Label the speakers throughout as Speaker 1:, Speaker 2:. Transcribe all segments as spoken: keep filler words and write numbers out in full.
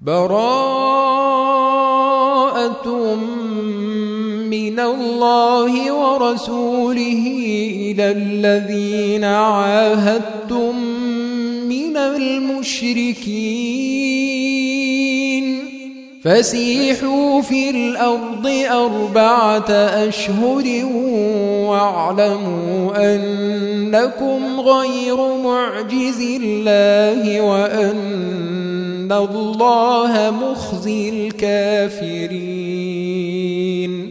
Speaker 1: براءة من الله ورسوله إلى الذين عاهدتم من المشركين فسيحوا في الأرض أربعة أشهر واعلموا أنكم غير معجز الله وأن الله مخزي الكافرين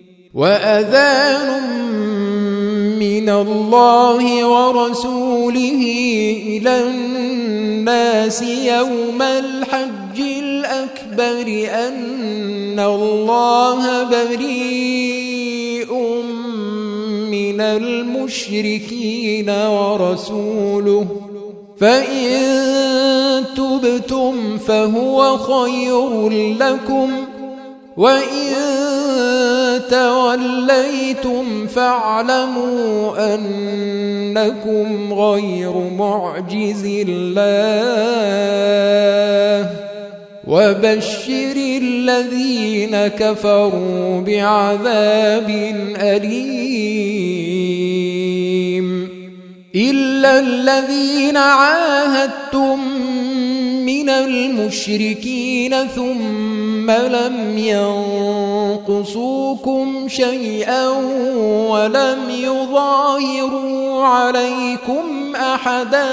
Speaker 1: وأذان من الله ورسوله إلى الناس يوم الحج الأكبر أن الله بريء من المشركين ورسوله فإن تبتم فهو خير لكم وإن توليتم فاعلموا أنكم غير معجز الله وبشر الذين كفروا بعذاب أليم إلا الذين عاهدتم من المشركين ثم لم ينقصوكم شيئا ولم يظاهروا عليكم أحدا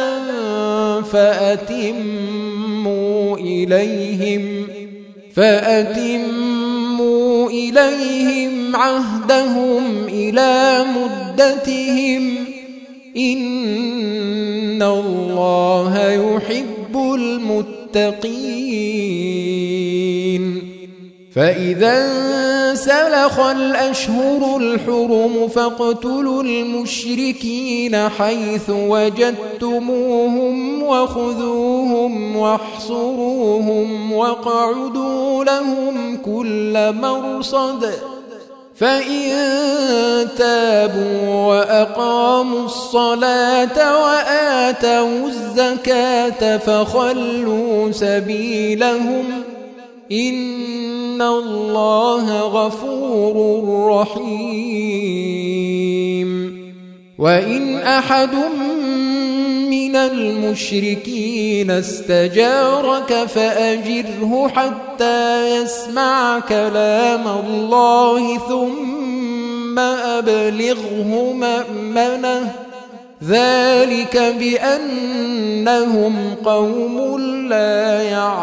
Speaker 1: فأتموا إليهم فأتموا إليهم عهدهم إلى مدتهم إن الله يحب المتقين فإذا انسلخ الأشهر الحرم فاقتلوا المشركين حيث وجدتموهم وخذوهم واحصروهم واقعدوا لهم كل مرصد فإن تابوا وأقاموا الصلاة وآتوا الزكاة فخلوا سبيلهم إن الله غفور رحيم وإن أحد من المشركين استجارك فأجره حتى يسمع كلام الله ثم أبلغه مأمنه ذلك بأنهم قوم لا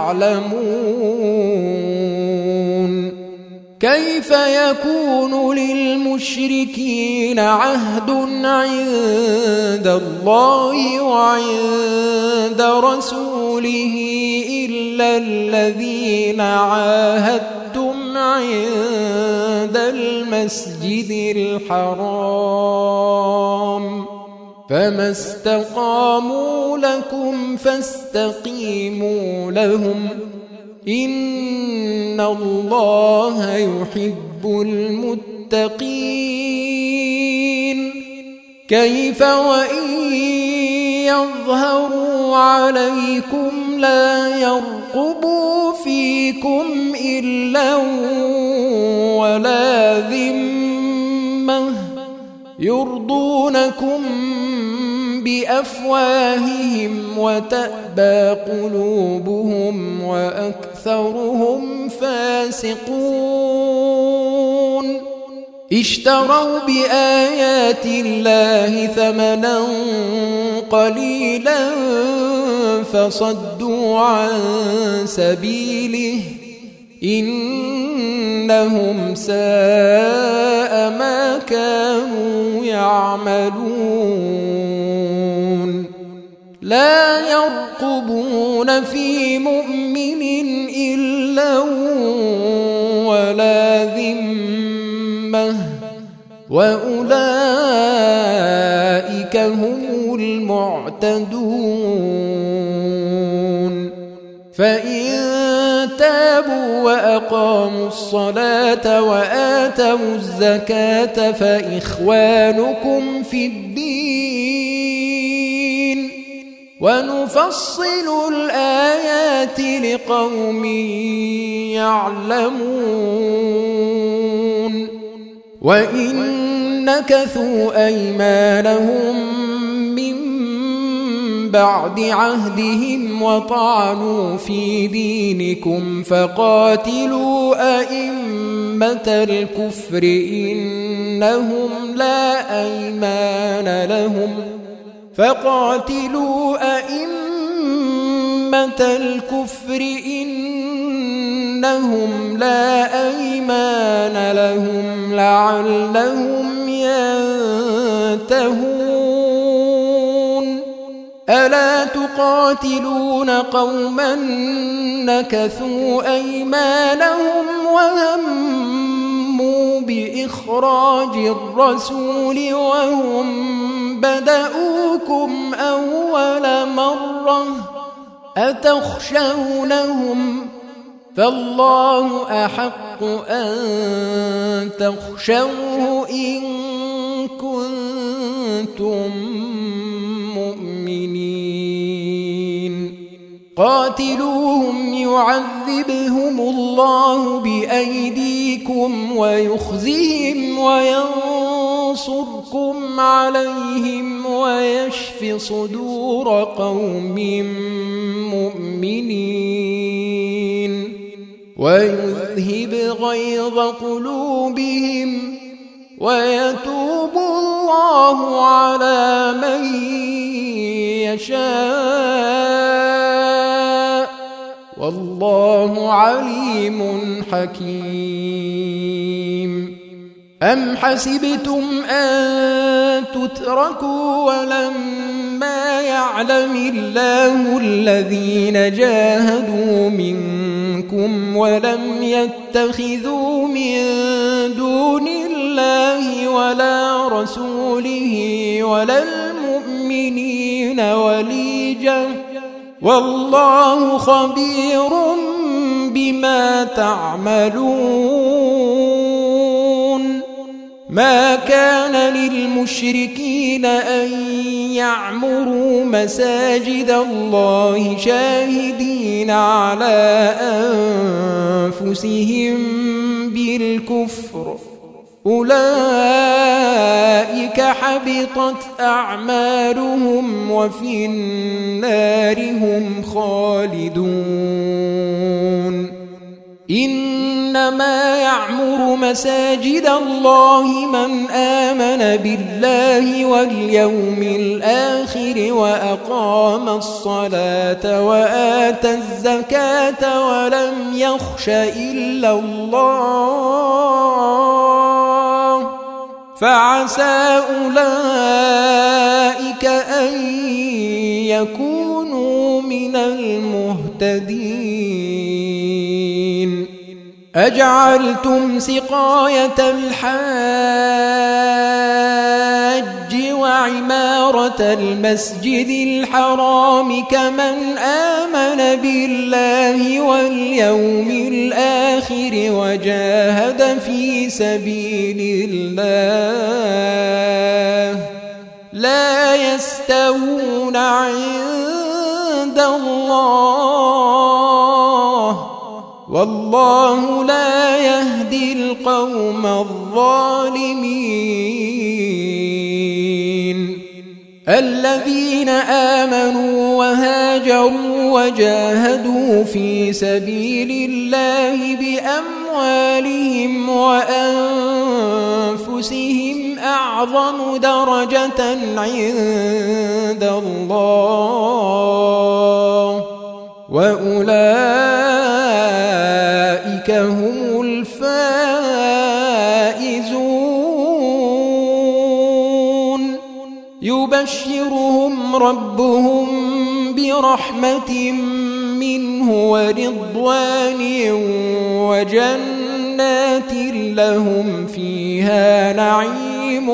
Speaker 1: يعلمون كيف يكون للمشركين عهد عند الله وعند رسوله إلا الذين عاهدتم عند المسجد الحرام فما استقاموا لكم فاستقيموا لهم إن الله يحب المتقين كيف وإن يظهروا عليكم لا يرقبوا فيكم إلا ولا ذمة يرضونكم بأفواههم وتأبى قلوبهم وأكثرهم فاسقون اشتروا بآيات الله ثمنا قليلا فصدوا عن سبيله إنهم ساء ما كانوا يعملون لا يرقبون في مؤمن إلا ولا ذمة وأولئك هم المعتدون فإن تابوا وأقاموا الصلاة وآتوا الزكاة فإخوانكم في الدين ونفصل الآيات لقوم يعلمون وإن نكثوا أيمانهم من بعد عهدهم وطعنوا في دينكم فقاتلوا أئمة الكفر إنهم لا أيمان لهم فقاتلوا أئمة الكفر إنهم لا أيمان لهم لعلهم ينتهون ألا تقاتلون قوما نكثوا أيمانهم وهموا بإخراج الرسول وهم بدأوكم أول مرة أتخشونهم فالله أحق أن تخشوه إن كنتم مؤمنين قاتلوهم يعذبهم الله بأيديكم ويخزهم وينصركم عليهم ويشف صدور قوم مؤمنين ويذهب غيظ قلوبهم ويتوب الله على من يشاء والله عليم حكيم أم حسبتم أن تتركوا ولما يعلم الله الذين جاهدوا منكم ولم يتخذوا من دون الله ولا رسوله ولا المؤمنين وليجا والله خبير بما تعملون ما كان للمشركين أن يعمروا مساجد الله شاهدين على أنفسهم بالكفر أولئك حبطت أعمالهم وفي النار هم خالدون إنما يعمر مساجد الله من آمن بالله واليوم الآخر وأقام الصلاة وآتى الزكاة ولم يخش إلا الله فعسى أولئك أن يكونوا من المهتدين أجعلتم سقاية الحاج وعمارة المسجد الحرام كمن آمن بالله واليوم الآخر وجاهد في سبيل الله لا يستوون عند الله والله لا يهدي القوم الظالمين الذين آمنوا وهاجروا وجاهدوا في سبيل الله بأموالهم وأنفسهم أعظم درجة عند الله وأولئك هم الفائزون يبشرهم ربهم برحمة منه ورضوان وجنات لهم فيها نعيم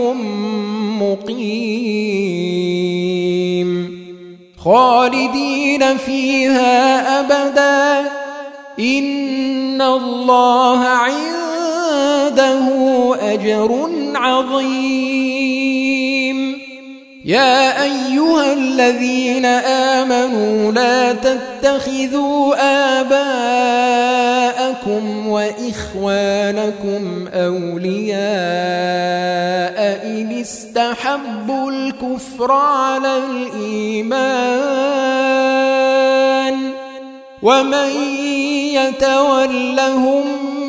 Speaker 1: مقيم خالدين فيها أبدا إن الله عنده أجر عظيم يا أيها الذين آمنوا لا تتخذوا آباءكم وإخوانكم أولياء إن استحبوا الكفر على الإيمان ومن يتولهم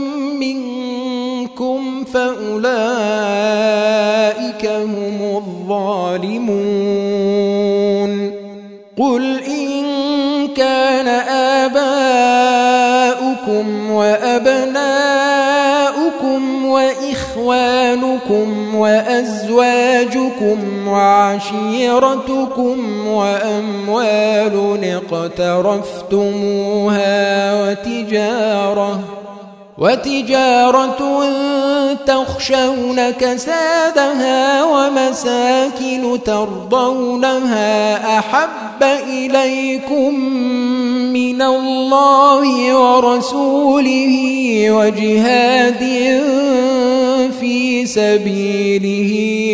Speaker 1: منكم فأولئك هم الظالمون قل إن كان آباؤكم وأبناؤكم وإخوانكم وأزواجكم وعشيرتكم وأموال اقترفتموها وتجارة وتجارة تخشون كسادها ومساكن ترضونها أحب إليكم من الله ورسوله وجهاد في سبيله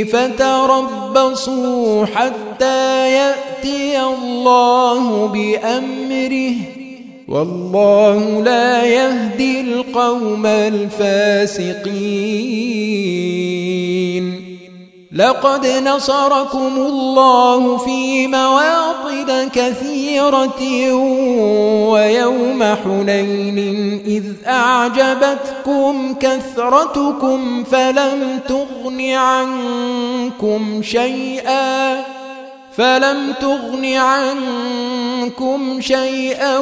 Speaker 1: فتربصوا حتى يأتي الله بأمره والله لا يهدي القوم الفاسقين لقد نصركم الله في مواطن كثيرة ويوم حنين إذ أعجبتكم كثرتكم فلم تغن عنكم شيئا فلم تغن عنكم شيئا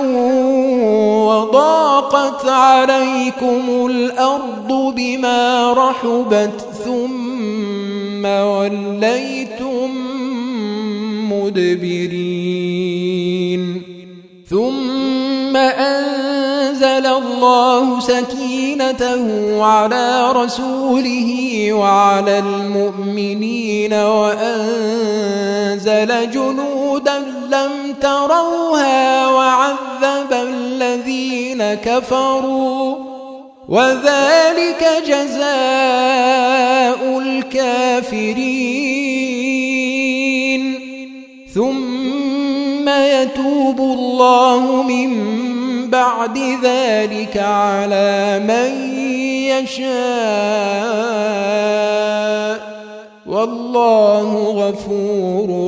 Speaker 1: وضاقت عليكم الأرض بما رحبت ثم وليتم مدبرين ثم أنزل الله سكينته على رسوله وعلى المؤمنين وأنزل جنودا لم تروها وعذب الذين كفروا وذلك جزاء الكافرين ثم يتوب الله من بعد ذلك على من يشاء والله غفور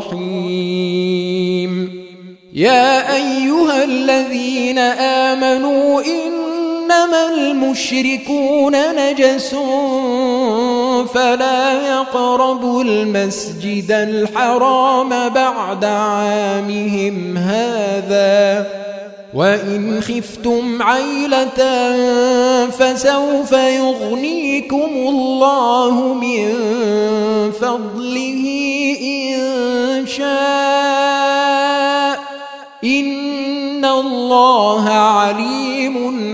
Speaker 1: رحيم يا أيها الذين آمنوا إنما المشركون نجس فلا يقربوا المسجد الحرام بعد عامهم هذا وإن خفتم عيلة فسوف يغنيكم الله من فضله إن شاء إن الله عليم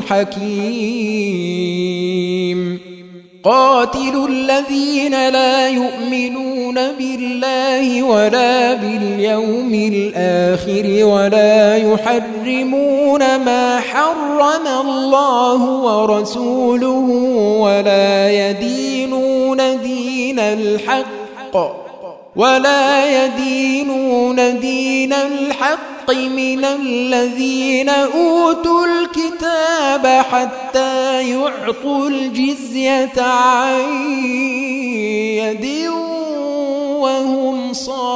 Speaker 1: حكيم قاتلوا الذين لا يؤمنون بالله ولا باليوم الآخر ولا يحرمون ما حرم الله ورسوله ولا يدينون دين الحق ولا يدينون دين الحق من الذين أوتوا الكتاب حتى يعطوا الجزية عن يد وهم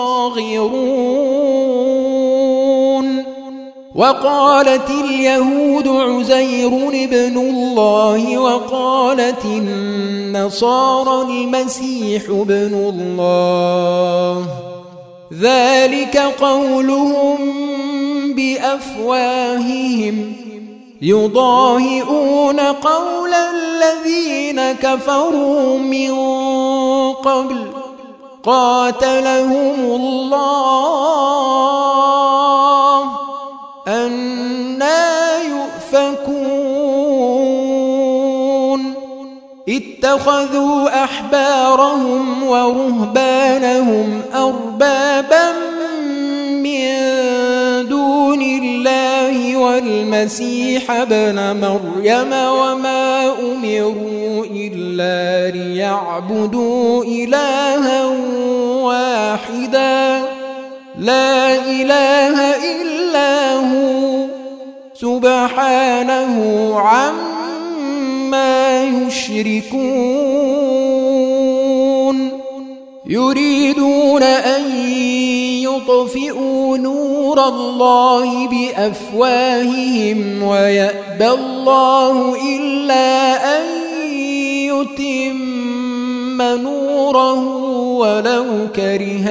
Speaker 1: صاغرون وقالت اليهود عزير ابن الله وقالت النصارى المسيح ابن الله ذلك قولهم بأفواههم يضاهئون قول الذين كفروا من قبل قاتلهم الله أنى يؤفكون اتخذوا أحبارهم ورهبانهم أربابا من دون الله والمسيح ابن مريم وما أمروا إلا ليعبدوا إلها واحدا لا إله إلا هو سبحانه عما يشركون يريدون أن يطفئوا نور الله بأفواههم ويأبى الله إلا أن يتم نوره ولو كره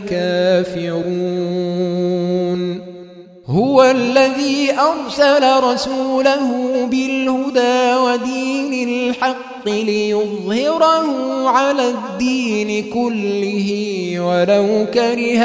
Speaker 1: الكافرون هو الذي أرسل رسوله بالهدى ودين الحق ليظهره على الدين كله ولو كره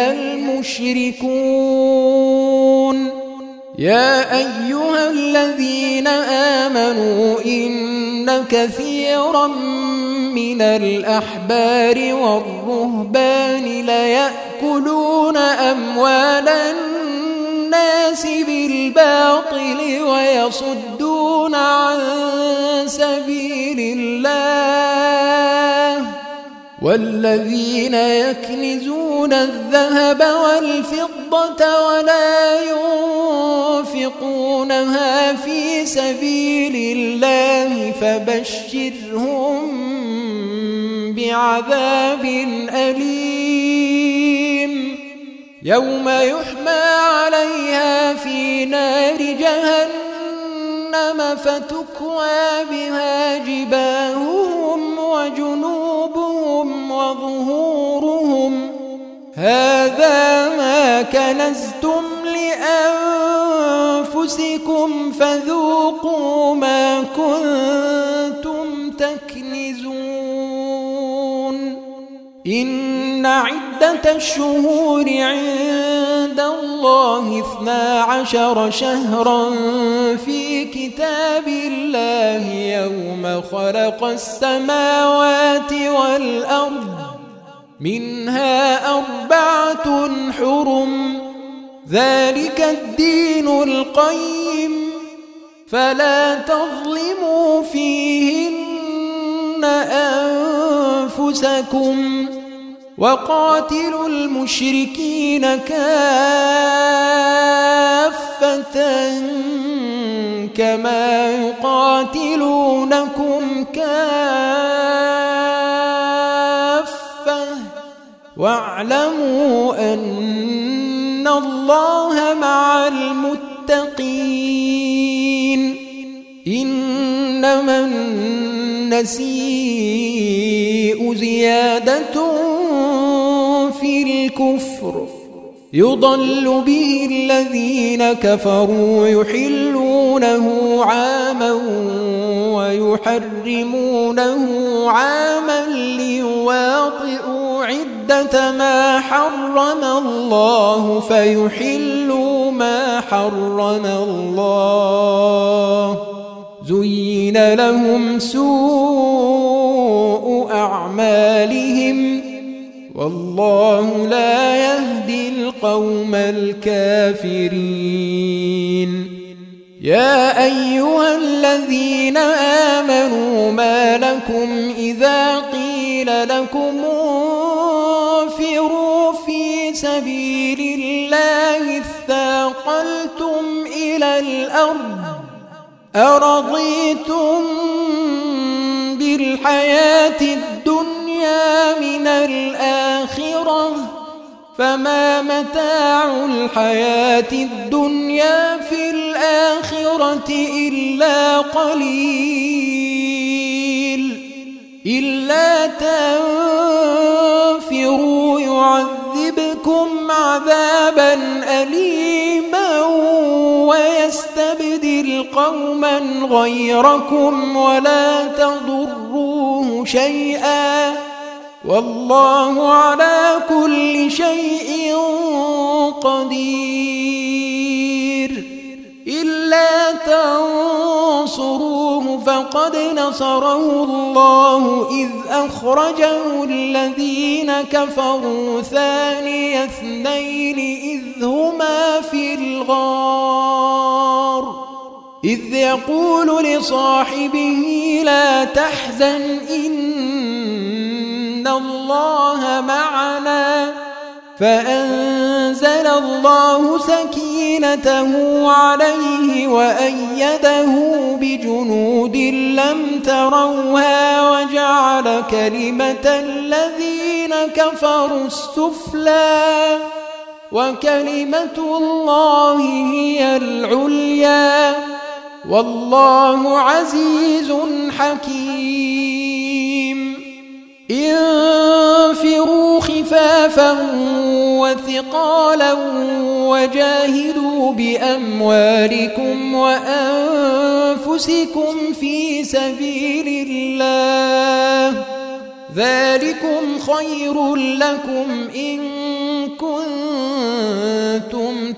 Speaker 1: المشركون يا أيها الذين آمنوا إن كثيرا من الأحبار والرهبان ليأكلون أموال الناس بالباطل ويصدون عن سبيل الله والذين يكنزون الذهب والفضة ولا ينفقونها في سبيل الله فبشرهم بعذاب أليم يوم يحمى عليها في نار جهنم فتكوى بها جباههم وجنوبهم وظهورهم هذا ما كنزتم لأنفسكم فذوقوا ما كنتم تكنزون إن عدة الشهور عند الله اثنا عشر شهرا في كتاب الله يوم خلق السماوات والأرض منها أربعة حرم ذلك الدين القيم فلا تظلموا فيهن أنفسكم وقاتلوا المشركين كافة كما يقاتلونكم كافة واعلموا أن الله مع المتقين إنما النسيء زيادة في الكفر يضل به الذين كفروا يحلونه عاما ويحرمونه عاما ليواطئوا عدة ما حرم الله فيحلوا ما حرم الله زين لهم سوء أعمالهم والله لا يهدي القوم الكافرين يا أيها الذين آمنوا ما لكم إذا قيل لكم انفروا في سبيل الله اثاقلتم إلى الأرض أرضيتم بالحياة الدنيا من الآخرة فما متاع الحياة الدنيا في الآخرة إلا قليل إلا تنفروا يعذبكم عذابا أليما ويستبدل قوما غيركم ولا تضروه شيئا والله على كل شيء قدير إلا تنصروه فقد نصره الله إذ أخرجه الذين كفروا ثاني اثنين إذ هما في الغار إذ يقول لصاحبه لا تحزن إن الله معنا فأنزل الله سكينته عليه وأيده بجنود لم تروها وجعل كلمة الذين كفروا السفلى وكلمة الله هي العليا والله عزيز حكيم. انفروا خفافا وثقالا وجاهدوا بأموالكم وأنفسكم في سبيل الله ذلكم خير لكم إن كنتم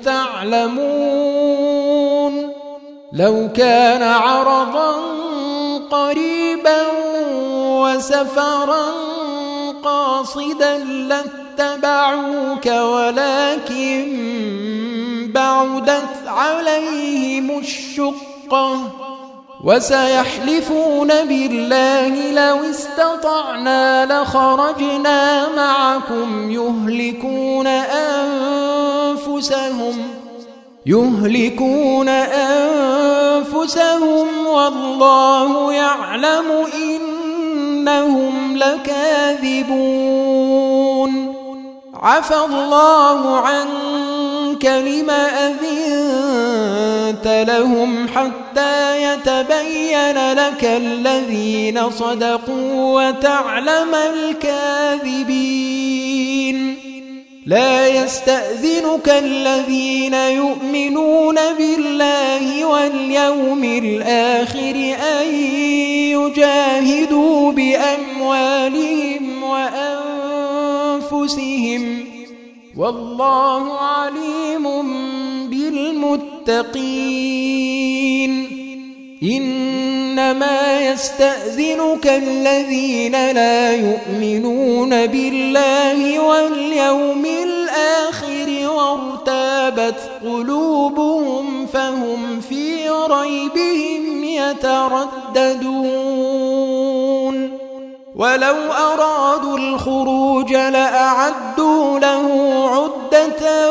Speaker 1: تعلمون. لو كان عرضا قريبا وسفرا قاصدا لاتبعوك ولكن بعدت عليهم الشقة وسيحلفون بالله لو استطعنا لخرجنا معكم يهلكون أنفسهم يهلكون أنفسهم والله يعلم إنهم لكاذبون. عفى الله عنك لما أذنت لهم حتى يتبين لك الذين صدقوا وتعلم الكاذبين. لا يستأذنك الذين يؤمنون بالله واليوم الآخر أن يجاهدوا بأموالهم وأنفسهم والله عليم بالمتقين. إنما يستأذنك الذين لا يؤمنون بالله واليوم الآخر وارتابت قلوبهم فهم في ريبهم يترددون. ولو أرادوا الخروج لأعدوا له عدة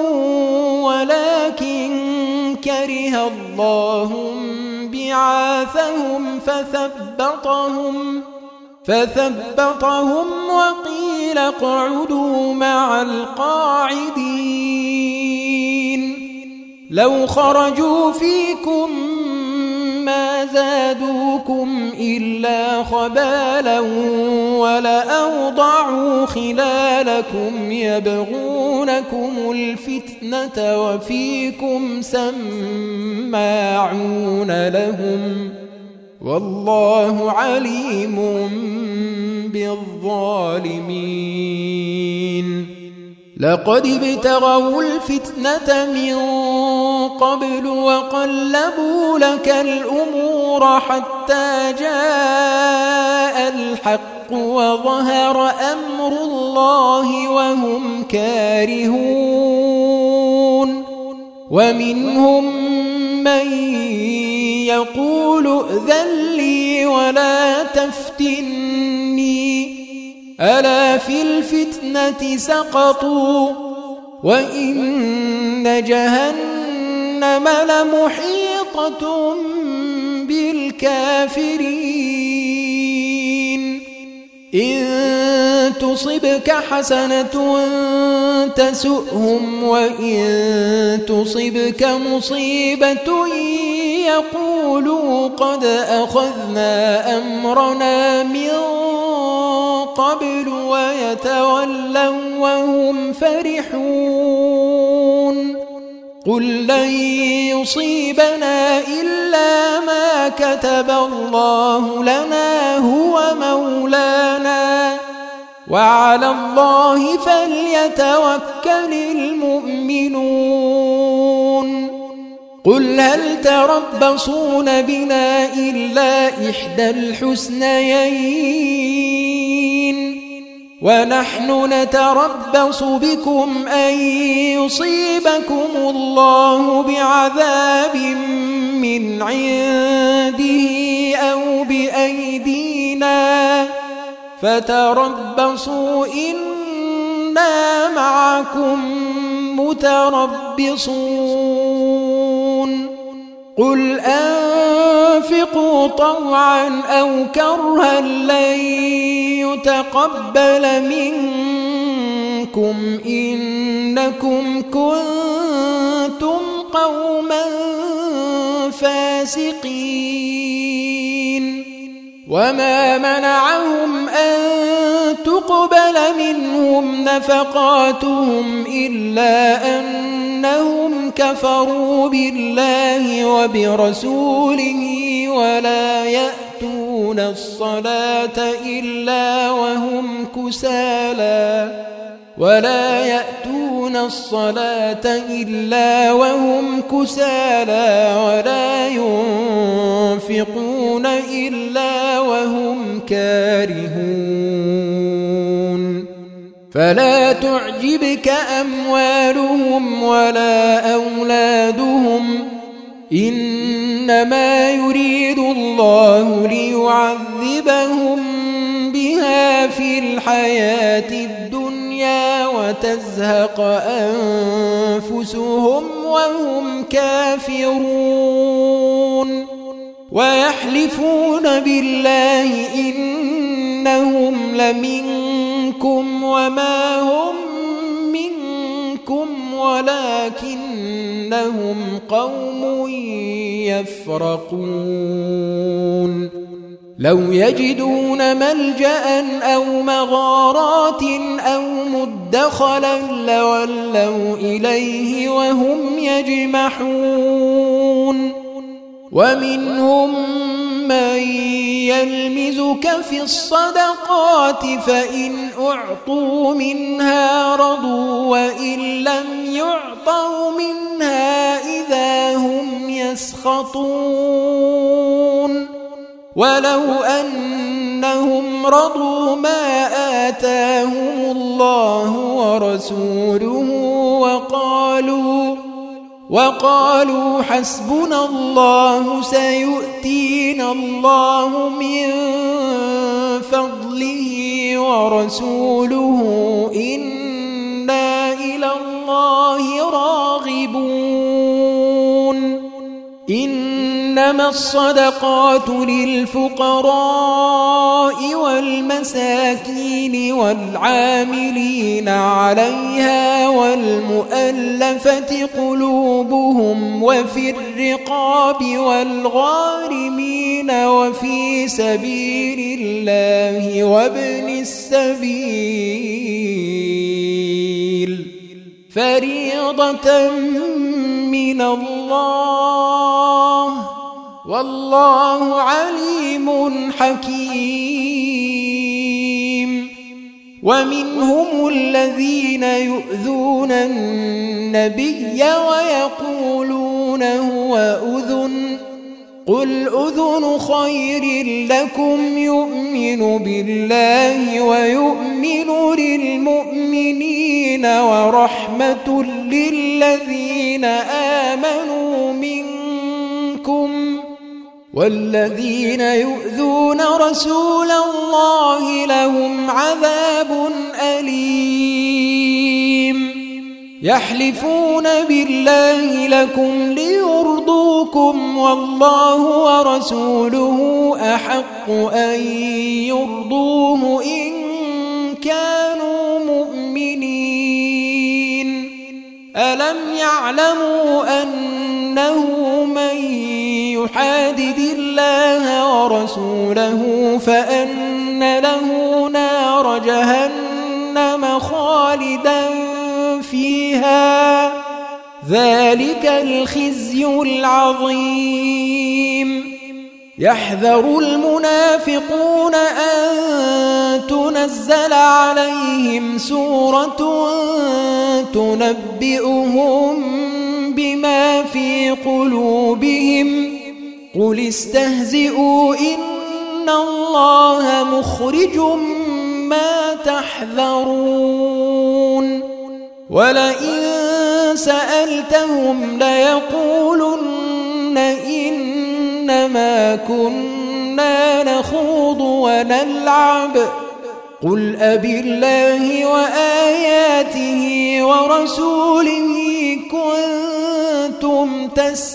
Speaker 1: ولكن كره الله بعاثهم فثبطهم فثبطهم وقيل اقعدوا مع القاعدين. لو خرجوا فيكم ما زادوكم إلا خبالا ولأوضعوا خلالكم يبغونكم الفتنة وفيكم سماعون لهم والله عليم بالظالمين. لقد ابتغوا الفتنة من قبل وقلبوا لك الأمور حتى جاء الحق وظهر أمر الله وهم كارهون. ومنهم من يقول ائذن لي ولا تفتني ألا في الفتنة سقطوا وإن جهنم لمحيطة بالكافرين. إن تصبك حسنة تسؤهم وإن تصبك مصيبة يقولوا قد أخذنا أمرنا من قبل ويتولوا وهم فرحون. قل لن يصيبنا إلا ما كتب الله لنا هو مولانا وعلى الله فليتوكل المؤمنون. قل هل تربصون بنا إلا إحدى الحسنيين ونحن نتربص بكم أن يصيبكم الله بعذاب من فتربصوا إنا معكم متربصون قل أنفقوا طوعا أو كرها لن يتقبل منكم إنكم كنتم قوما فاسقين وما منعهم أن تقبل منهم نفقاتهم إلا أنهم كفروا بالله وبرسوله ولا يأتون الصلاة إلا وهم كسالى ولا يأتون الصلاة إلا وهم كسالى ولا ينفقون إلا وهم كارهون فلا تعجبك أموالهم ولا أولادهم إنما يريد الله ليعذبهم بها في الحياة الدنيا وتزهق أنفسهم وهم كافرون ويحلفون بالله إنهم لمنكم وما هم منكم ولكنهم قوم يفرقون لو يجدون ملجأ أو مغارات أو مدخلا لولوا إليه وهم يجمحون ومنهم من يلمزك في الصدقات فإن أعطوا منها رضوا وإن لم يعطوا منها إذا هم يسخطون ولو أنهم رضوا ما آتاهم الله ورسوله وقالوا وقالوا حسبنا الله سيؤتينا الله من فضله ورسوله إنا إلى الله راغبون إنما الصدقات للفقراء والمساكين والعاملين عليها والمؤلفة قلوبهم وفي الرقاب والغارمين وفي سبيل الله وابن السبيل فريضة من الله والله عليم حكيم ومنهم الذين يؤذون النبي ويقولون هو أذن قل أذن خير لكم يؤمن بالله ويؤمن للمؤمنين ورحمة للذين آمنوا منكم والذين يؤذون رسول الله لهم عذاب أليم يحلفون بالله لكم ليرضوكم والله ورسوله أحق أن يرضوه إن كانوا مؤمنين ألم يعلموا أنه من يحادد الله ورسوله فأن له نار جهنم خالدا فيها ذلك الخزي العظيم يحذر المنافقون أن تنزل عليهم سورة تنبئهم بما في قلوبهم قل استهزئوا إن الله مخرج ما تحذرون ولئن سألتهم ليقولن إنما كنا نخوض ونلعب قل أبالله وآياته ورسوله كنتم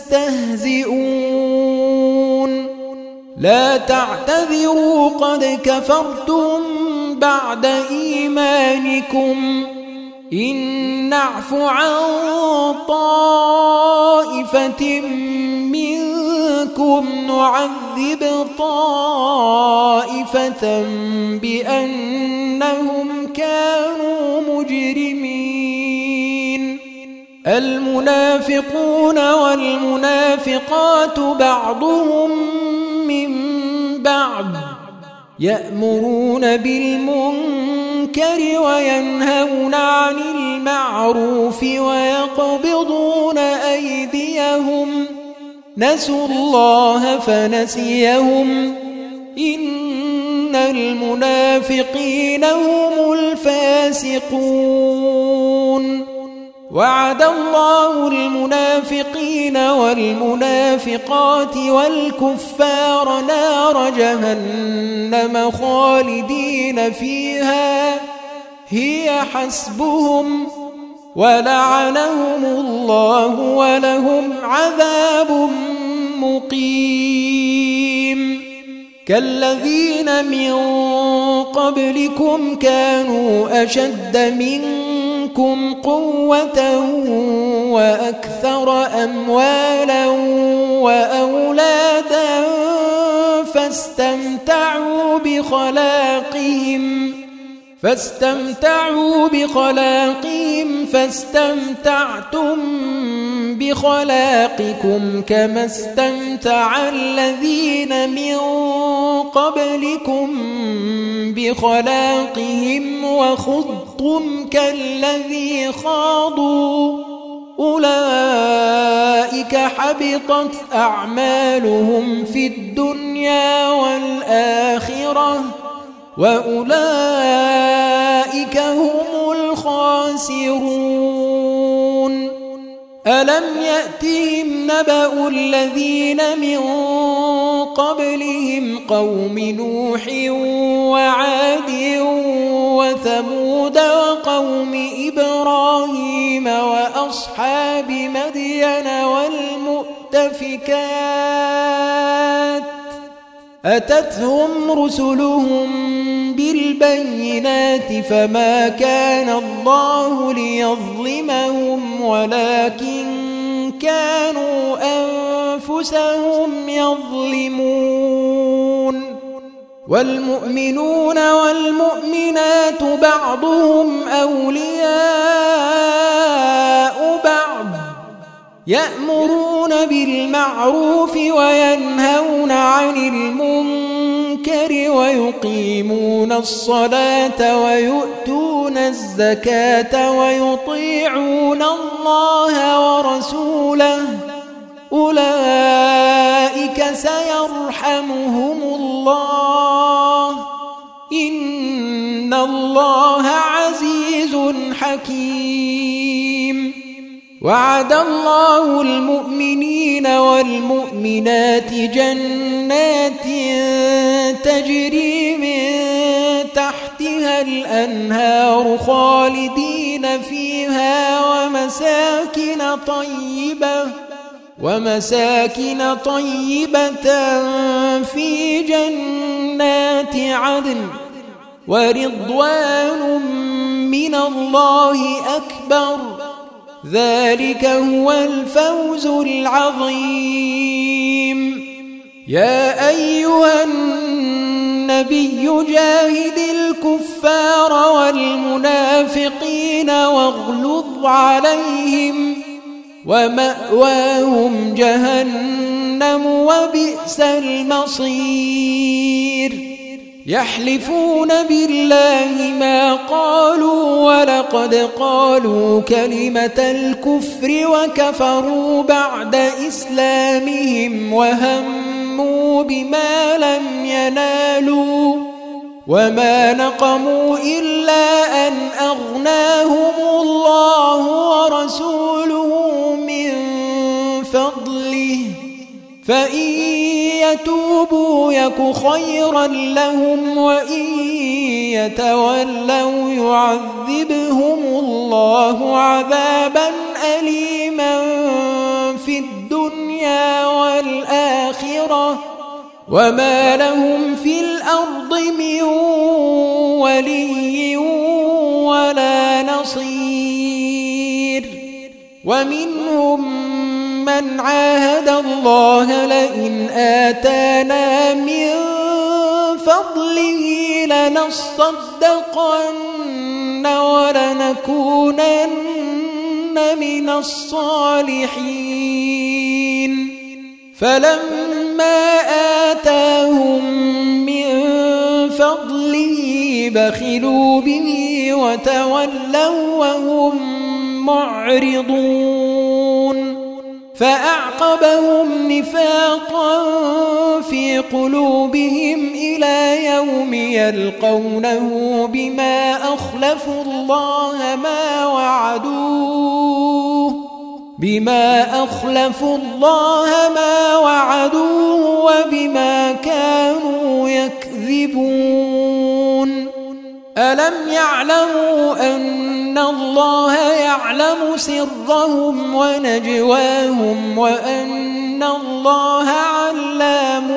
Speaker 1: تستهزئون لا تعتذروا قد كفرتم بعد إيمانكم إن نعف عن طائفة منكم نعذب طائفة بأنهم كانوا مجرمين المنافقون والمنافقات بعضهم من بعض يأمرون بالمنكر وينهون عن المعروف ويقبضون أيديهم نسوا الله فنسيهم إن المنافقين هم الفاسقون وعد الله المنافقين والمنافقات والكفار نار جهنم خالدين فيها هي حسبهم ولعنهم الله ولهم عذاب مقيم كالذين من قبلكم كانوا أشد منكم قوة وأكثر أموالا وأولادا فاستمتعوا بخلاقهم فاستمتعوا بخلاقهم فاستمتعتم بخلاقكم كما استمتع الذين من قبلكم بخلاقهم وخضتم كالذي خاضوا أولئك حبطت أعمالهم في الدنيا والآخرة وأولئك هم الخاسرون ألم يأتهم نبأ الذين من قبلهم قوم نوح وعاد وثمود وقوم إبراهيم وأصحاب مدين والمؤتفكات أتتهم رسلهم بالبينات فما كان الله ليظلمهم ولكن كانوا أنفسهم يظلمون والمؤمنون والمؤمنات بعضهم أولياء بعض يأمرون بالمعروف وينهون عن المنكر ويقيمون الصلاة ويؤتون الزكاة ويطيعون الله ورسوله أولئك سيرحمهم الله إن الله عزيز حكيم وعد الله المؤمنين والمؤمنات جنات تجري من تحتها الأنهار خالدين فيها ومساكن طيبة ومساكن طيبة في جنات عدن ورضوان من الله أكبر ذلك هو الفوز العظيم يا أيها النبي جاهد الكفار والمنافقين واغلظ عليهم ومأواهم جهنم وبئس المصير يحلفون بالله ما قالوا ولقد قالوا كلمة الكفر وكفروا بعد إسلامهم وهموا بما لم ينالوا وما نقموا إلا أن أغناهم الله ورسوله من فضله فإن يتوبوا يك خيرا لهم وإن يتولوا يعذبهم الله عذابا أليما في الدنيا والآخرة وما لهم في الأرض من ولي ولا نصير. ومنهم من عاهد الله لئن آتانا من فضله لنصدقن ولنكونن من الصالحين فلما آتاهم من فضله بخلوا به وتولوا وهم معرضون فأعقبهم نفاقا في قلوبهم إلى يوم يلقونه بما أخلفوا الله ما وعدوه بما أخلفوا الله ما وعدوه وبما كانوا يكذبون. ألم يعلموا أن الله يعلم سرهم ونجواهم وأن الله علام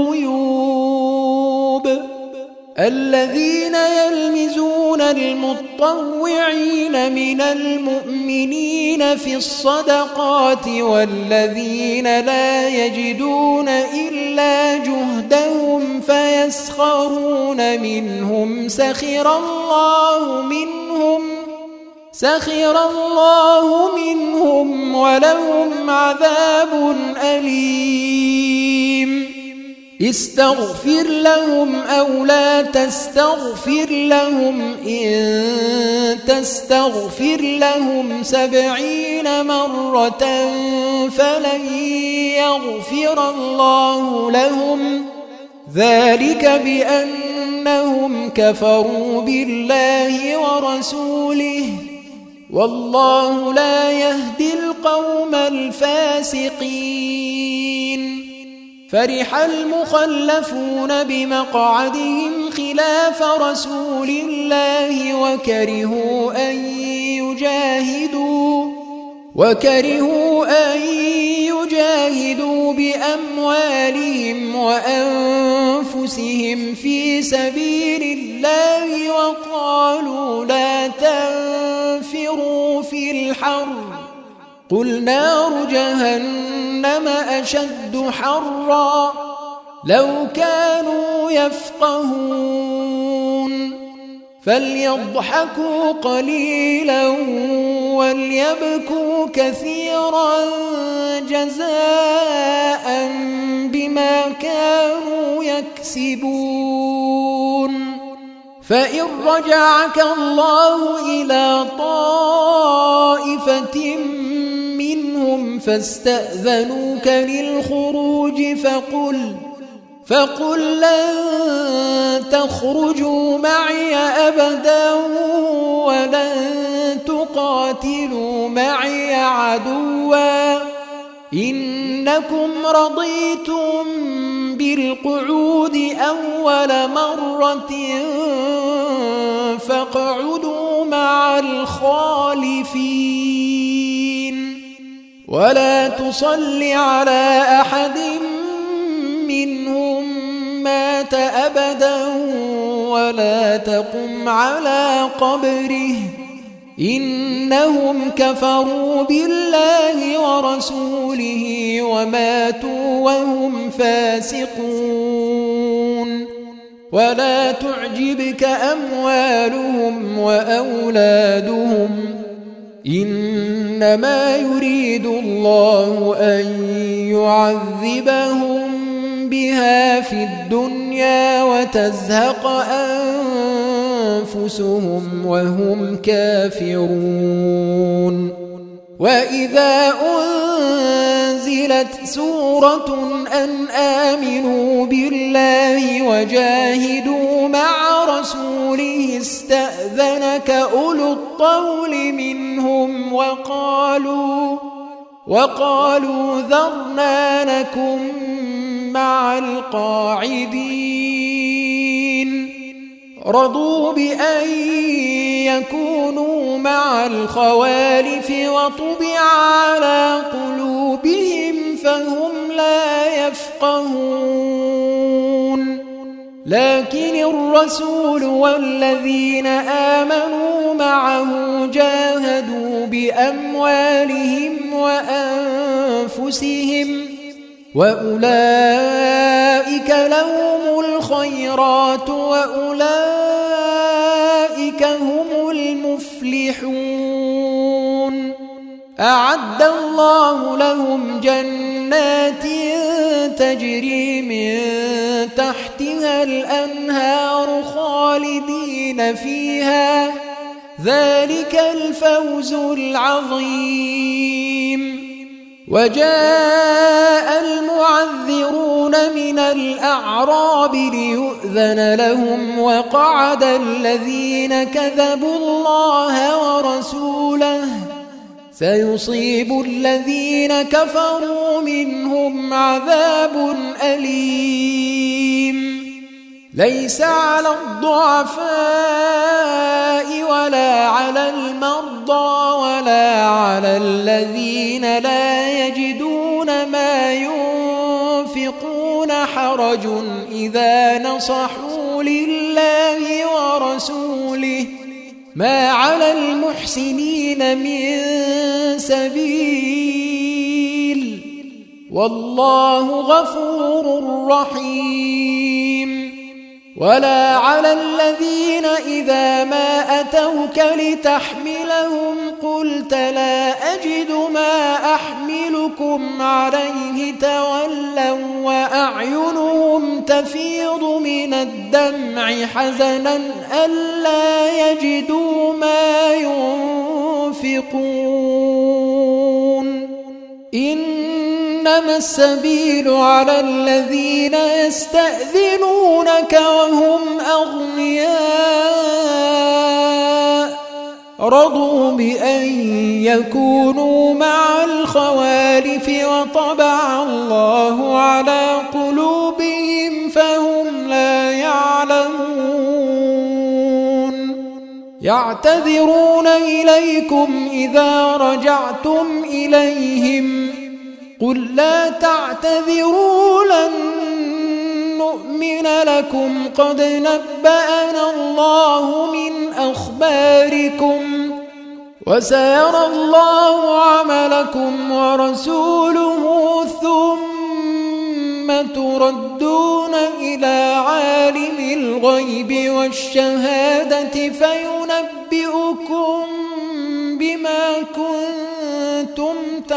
Speaker 1: الغيوب. الذين يلمزون المطوعين من المؤمنين في الصدقات والذين لا يجدون إلا جهدهم فيسخرون منهم سخر الله منهم سخر الله منهم ولهم عذاب أليم. استغفر لهم أو لا تستغفر لهم إن تستغفر لهم سبعين مرة فلن يغفر الله لهم ذلك بأنهم كفروا بالله ورسوله والله لا يهدي القوم الفاسقين. فرح المخلفون بمقعدهم خلاف رسول الله وكرهوا أن يجاهدوا وكرهوا أن يجاهدوا بأموالهم وأنفسهم في سبيل الله وقالوا لا تنفروا في الحر قل نار جهنم أشد حرا لو كانوا يفقهون. فليضحكوا قليلا وليبكوا كثيرا جزاء بما كانوا يكسبون. فإن رجعك الله إلى طائفة منهم فاستأذنوك للخروج فقل فقل لن تخرجوا معي أبدا ولن تقاتلوا معي عدوا إنكم رضيتم بالقعود أول مرة فاقعدوا مع الخالفين ولا تصل على أحد منهم مات أبدا ولا تقم على قبره إنهم كفروا بالله ورسوله وماتوا وهم فاسقون. ولا تعجبك أموالهم وأولادهم إنما يريد الله أن يعذبهم بها في الدنيا وتزهق أنفسهم وهم كافرون. وإذا أنزلت سورة أن آمنوا بالله وجاهدوا مع رسوله استأذنك أولو الطول منهم وقالوا وقالوا ذرنا نكن مع القاعدين رضوا بأن يكونوا مع الخوالف وطبع على قلوبهم فهم لا يفقهون لكن الرسول والذين آمنوا معه جاهدوا بأموالهم وأنفسهم وأولئك لهم الخيرات وأولئك هم المفلحون أعد الله لهم جنات تجري من تحتها الأنهار خالدين فيها ذلك الفوز العظيم وجاء المعذرون من الأعراب ليؤذن لهم وقعد الذين كذبوا الله ورسوله سيصيب الذين كفروا منهم عذاب أليم ليس على الضعفاء ولا على المرضى ولا على الذين لا يجدون ما ينفقون حرج إذا نصحوا لله ورسوله ما على المحسنين من سبيل والله غفور رحيم ولا على الذين إذا ما أتوك لتحملهم قلت لا أجد ما أحملكم عليه تولوا وأعينهم تفيض من الدمع حزنا ألا يجدوا ما ينفقون إنما السبيل على الذين يستأذنونك وهم أغنياء رضوا بأن يكونوا مع الخوالف وطبع الله على قلوبهم فهم لا يعلمون يعتذرون إليكم إذا رجعتم إليهم قل لا تعتذروا لن نؤمن لكم قد نبأنا الله من أخباركم وسيرى الله عملكم ورسوله ثم تردون إلى عالم الغيب والشهادة فينبئكم بما كنتم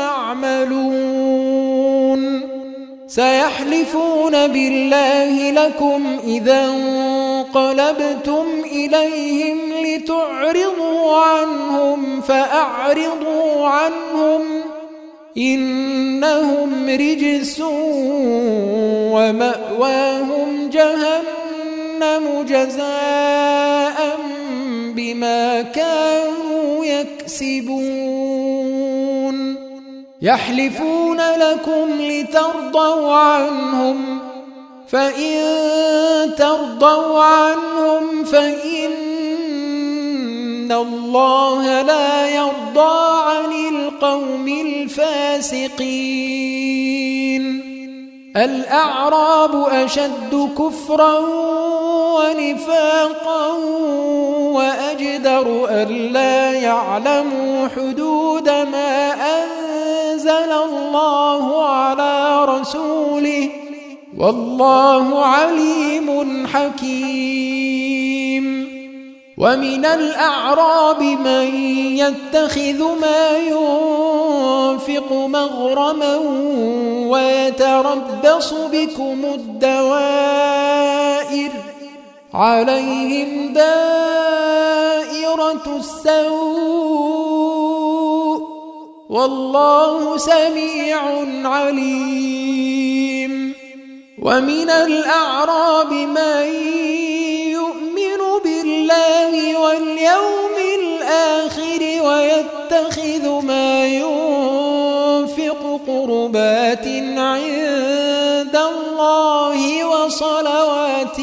Speaker 1: تعملون سيحلفون بالله لكم إذا انقلبتم إليهم لتعرضوا عنهم فأعرضوا عنهم إنهم رجس ومأواهم جهنم جزاء بما كانوا يكسبون يحلفون لكم لترضوا عنهم فإن ترضوا عنهم فإن الله لا يرضى عن القوم الفاسقين الأعراب أشد كفرا ونفاقا وأجدر ألا يعلموا حدود ما أنزل الله على رسوله والله عليم حكيم ومن الأعراب من يتخذ ما ينفق مغرما ويتربص بكم الدوائر عليهم دائرة السوء والله سميع عليم ومن الأعراب من يؤمن بالله واليوم الآخر ويتخذ ما ينفق عند الله وصلوات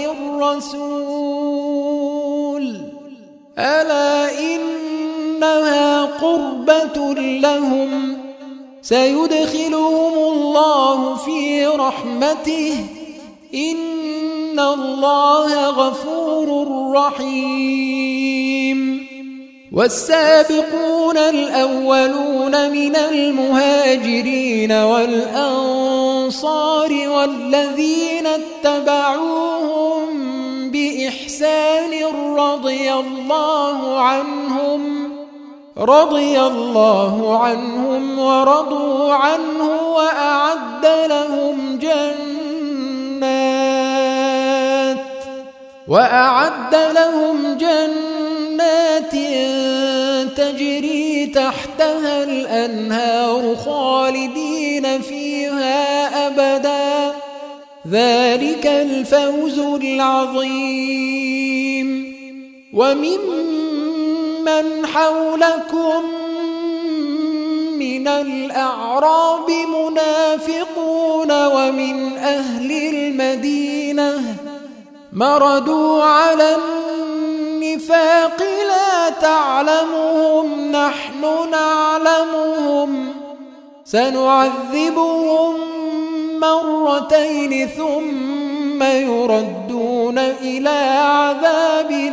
Speaker 1: الرسول ألا إنها قربة لهم سيدخلهم الله في رحمته إن الله غفور رحيم والسابقون الأولون من المهاجرين والأنصار والذين اتبعوهم بإحسان رضي الله عنهم رضي الله عنهم ورضوا عنه وأعد لهم جنات وأعد لهم جنات تجري تحتها الأنهار خالدين فيها أبدا ذلك الفوز العظيم وممن حولكم من الأعراب منافقون ومن أهل المدينة مردوا على النفاق لا تعلمهم نحن نعلمهم سنعذبهم مرتين ثم يردون إلى عذاب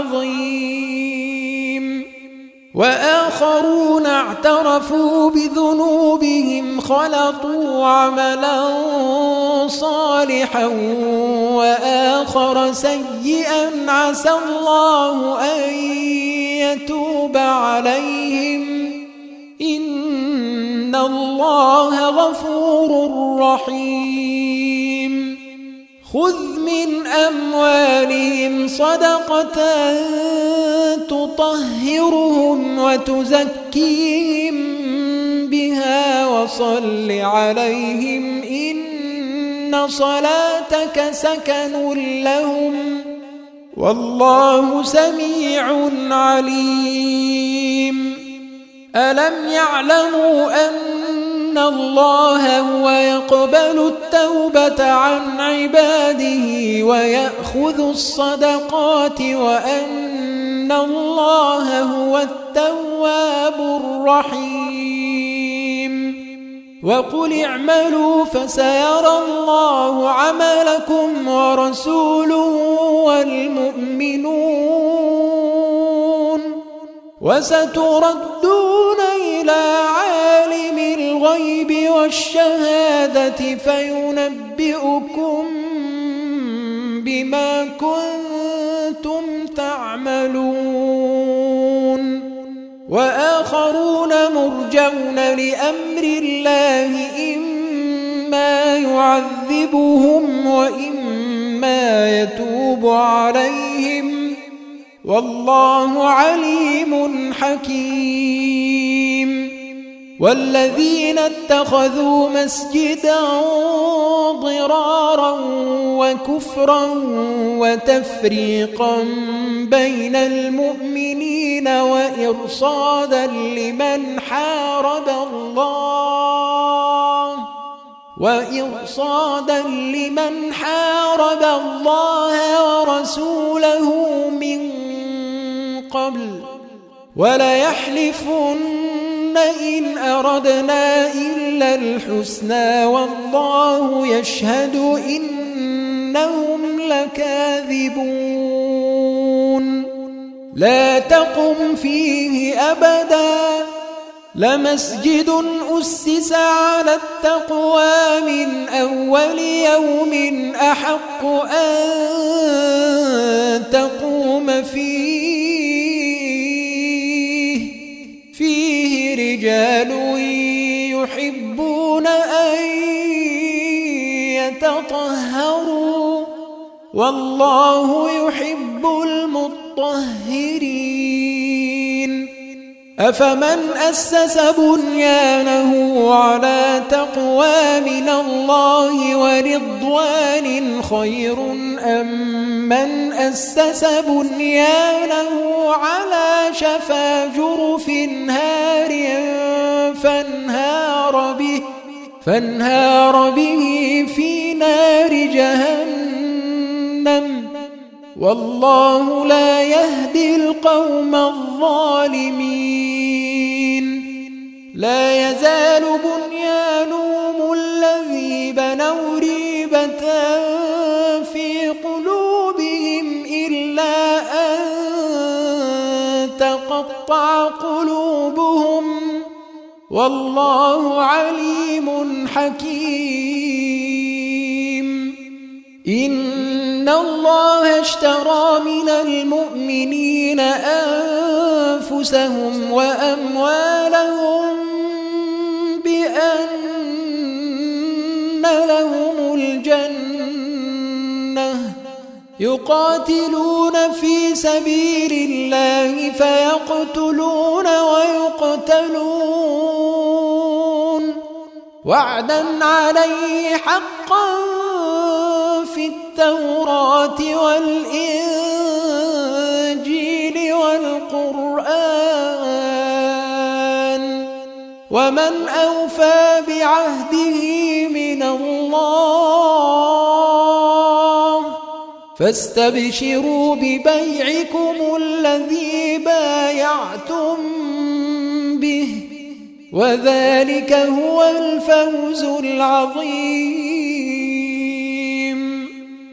Speaker 1: عظيم وآخرون اعترفوا بذنوبهم خلطوا عملا صالحا وآخر سيئا عسى الله أن يتوب عليهم إن الله غفور رحيم خذ من أموالهم صدقة تطهرهم وتزكيهم بها وصل عليهم إن صلاتك سكن لهم والله سميع عليم ألم يعلموا أن الله هو يقبل التوبة عن عباده ويأخذ الصدقات وأن الله هو التواب الرحيم وقل اعملوا فسيرى الله عملكم ورسوله والمؤمنون وستردون إلى عالم الغيب والشهادة فينبئكم بما كنتم تعملون وآخرون مرجون لأمر الله إما يعذبهم وإما يتوب عليهم والله عليم حكيم والذين اتخذوا مسجدا ضرارا وكفرا وتفريقا بين المؤمنين وإرصادا لمن حارب الله وإرصادا لمن حارب الله ورسوله من قبل وليحلفن إن أردنا إلا الحسنى والله يشهد إنهم لكاذبون لا تقم فيه أبدا لمسجد أسس على التقوى من أول يوم أحق أن تقوم فيه فيه رجال يحبون أن يتطهروا والله يحب المطهرين أفمن أسس بنيانه على تقوى من الله ورضوان خير أم من أسس بنيانه على شفا جرف هار فانهار به فانهار به في نار جهنم والله لا يهدي القوم الظالمين لا يزال بنيانهم الذي بنوا ريبة في قلوبهم إلا أن تقطع قلوبهم والله عليم حكيم إن الله اشترى من المؤمنين أنفسهم وأموالهم بأن لهم الجنة يقاتلون في سبيل الله فيقتلون ويقتلون وعدا عليه حقا في التوراة والإنجيل والقرآن ومن أوفى بعهده من الله فاستبشروا ببيعكم الذي بايعتم به وذلك هو الفوز العظيم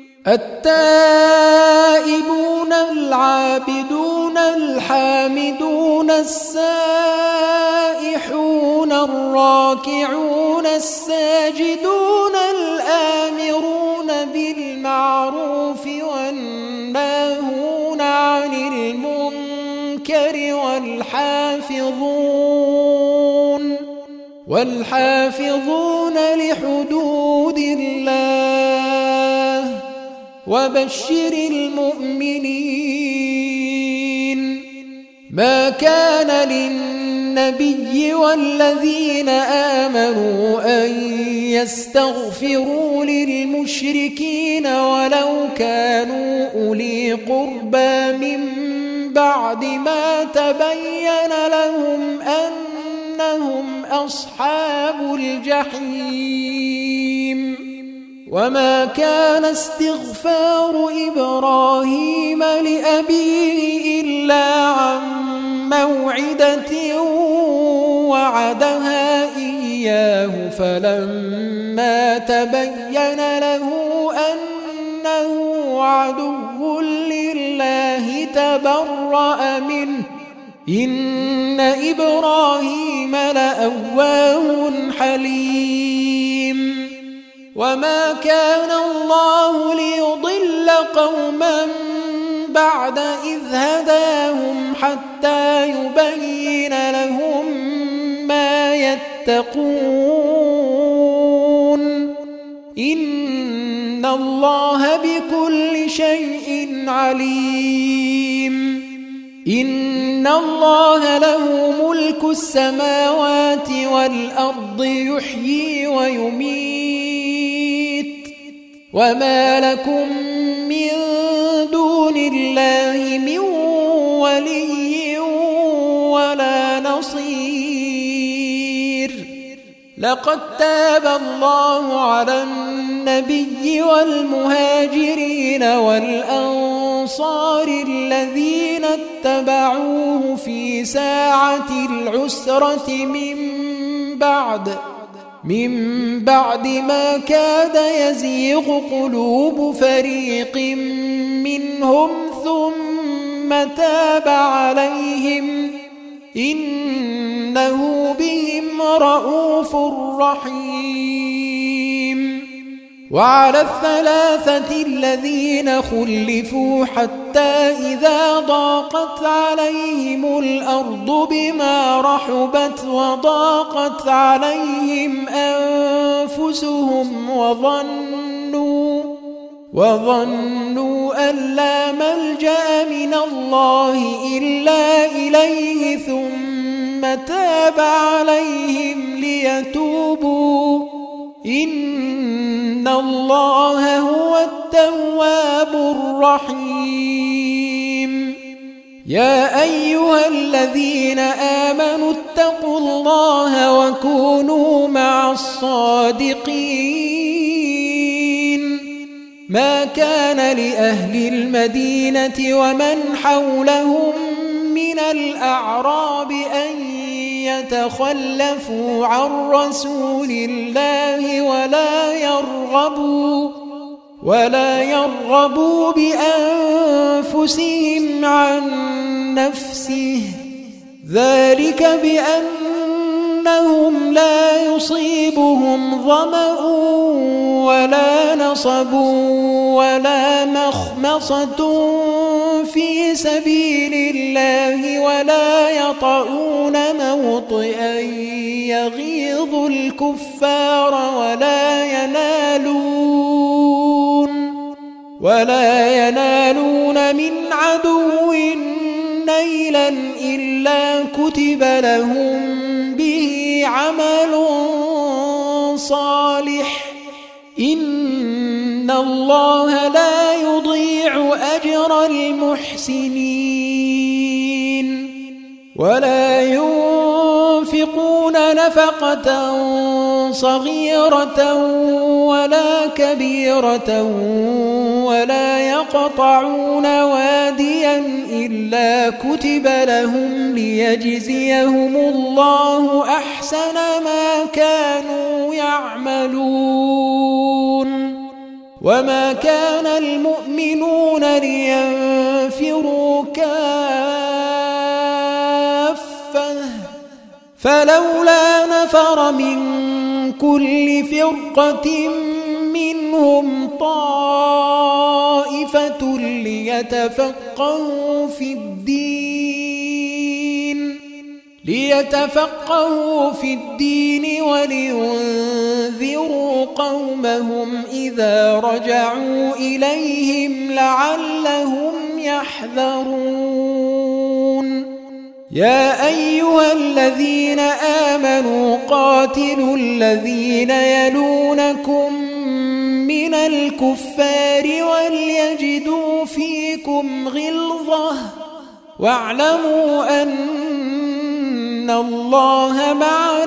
Speaker 1: التائبون العابدون الحامدون السائحون الراكعون الساجدون الآمرون بالمعروف والناهون عن المنكر والحافظون والحافظون لحدود الله وبشر المؤمنين ما كان للنبي والذين آمنوا أن يستغفروا للمشركين ولو كانوا أولي قربى من بعد ما تبين لهم أنهم أصحاب الجحيم وما كان استغفار إبراهيم لأبيه إلا عن موعدة وعدها إياه فلما تبين له أنه عدو لله تبرأ منه إن إبراهيم لأواه حليم وما كان الله ليضل قوما بعد إذ هداهم حتى يبين لهم ما يتقون إن الله بكل شيء عليم إن الله له ملك السماوات والأرض يحيي ويميت وما لكم من دون الله من ولي ولا نصير لقد تاب الله على النبي والمهاجرين والأنصار الذين اتبعوه في ساعة العسرة من بعد من بعد ما كاد يزيغ قلوب فريق منهم ثم تاب عليهم إنه بهم رؤوف رحيم وعلى الثلاثة الذين خلفوا حتى إذا ضاقت عليهم الأرض بما رحبت وضاقت عليهم أنفسهم وظنوا وظنوا أن لا ملجأ من الله إلا إليه ثم تاب عليهم ليتوبوا إن الله هو التواب الرحيم يا أيها الذين آمنوا اتقوا الله وكونوا مع الصادقين ما كان لأهل المدينة ومن حولهم من الأعراب أن يتخلفوا عن رسول الله ولا يرغبوا ولا يرغبوا بأنفسهم عن نفسه ذلك بأنهم لا يصيبهم ظمأ ولا نصب ولا مخمصة في سبيل الله ولا يطعون موطئا يغيظ الكفار ولا ينالون ولا ينالون من عدو نيلا إلا كتب لهم به عمل صالح إن الله لا يضيع أجر المحسنين ولا ينفقون نفقة صغيرة ولا كبيرة ولا يقطعون واديا إلا كتب لهم ليجزيهم الله أحسن ما كانوا يعملون وما كان المؤمنون لينفروا كافة فلولا نفر من كل فرقة منهم طائفة ليتفقهوا في الدين ليتفقهوا في الدين ولينذروا قومهم إذا رجعوا إليهم لعلهم يحذرون يا أيها الذين آمنوا قاتلوا الذين يلونكم من الكفار وليجدوا فيكم غلظة واعلموا أن الله مع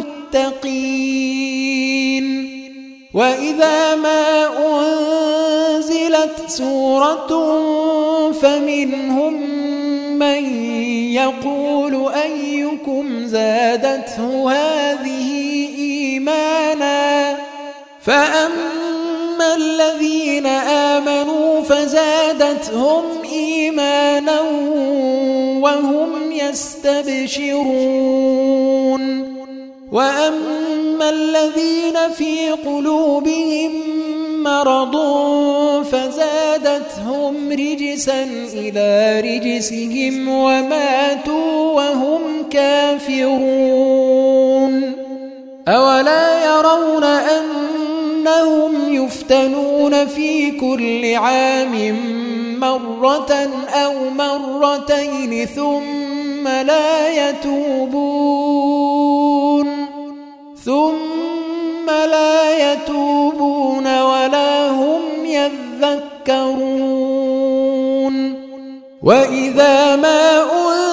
Speaker 1: المتقين وإذا ما أنزلت سورة فمنهم من يقول أيكم زادته هذه إيمانا فأما الذين آمنوا فزادتهم إيمانا وهم يستبشرون وأما الذين في قلوبهم مرض فزادتهم رجسا إلى رجسهم وماتوا وهم كافرون أولا يرون أنهم يفتنون في كل عام مرة أو مرتين ثم لا يتوبون ثم لا يتوبون ولا هم يذكرون وإذا ما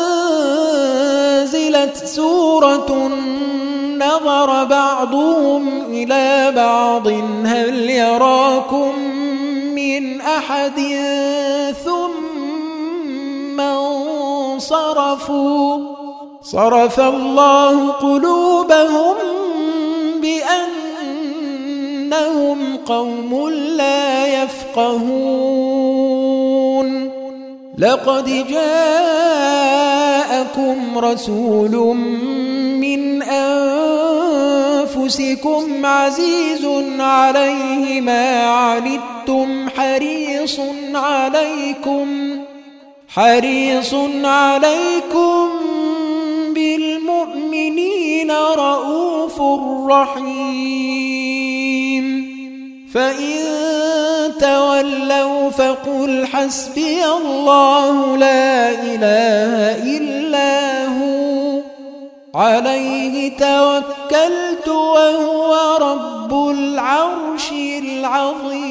Speaker 1: أنزلت سورة نظر بعضهم إلى بعض هل يراكم من أحد ثم انصرفوا صرف الله قلوبهم بأنهم قوم لا يفقهون لقد جاءكم رسول من أنفسكم عزيز عليه ما عنتم حريص عليكم حريص عليكم بالمؤمنين رؤوف رحيم فإن تولوا فقل حسبي الله لا إله إلا هو عليه توكلت وهو رب العرش العظيم.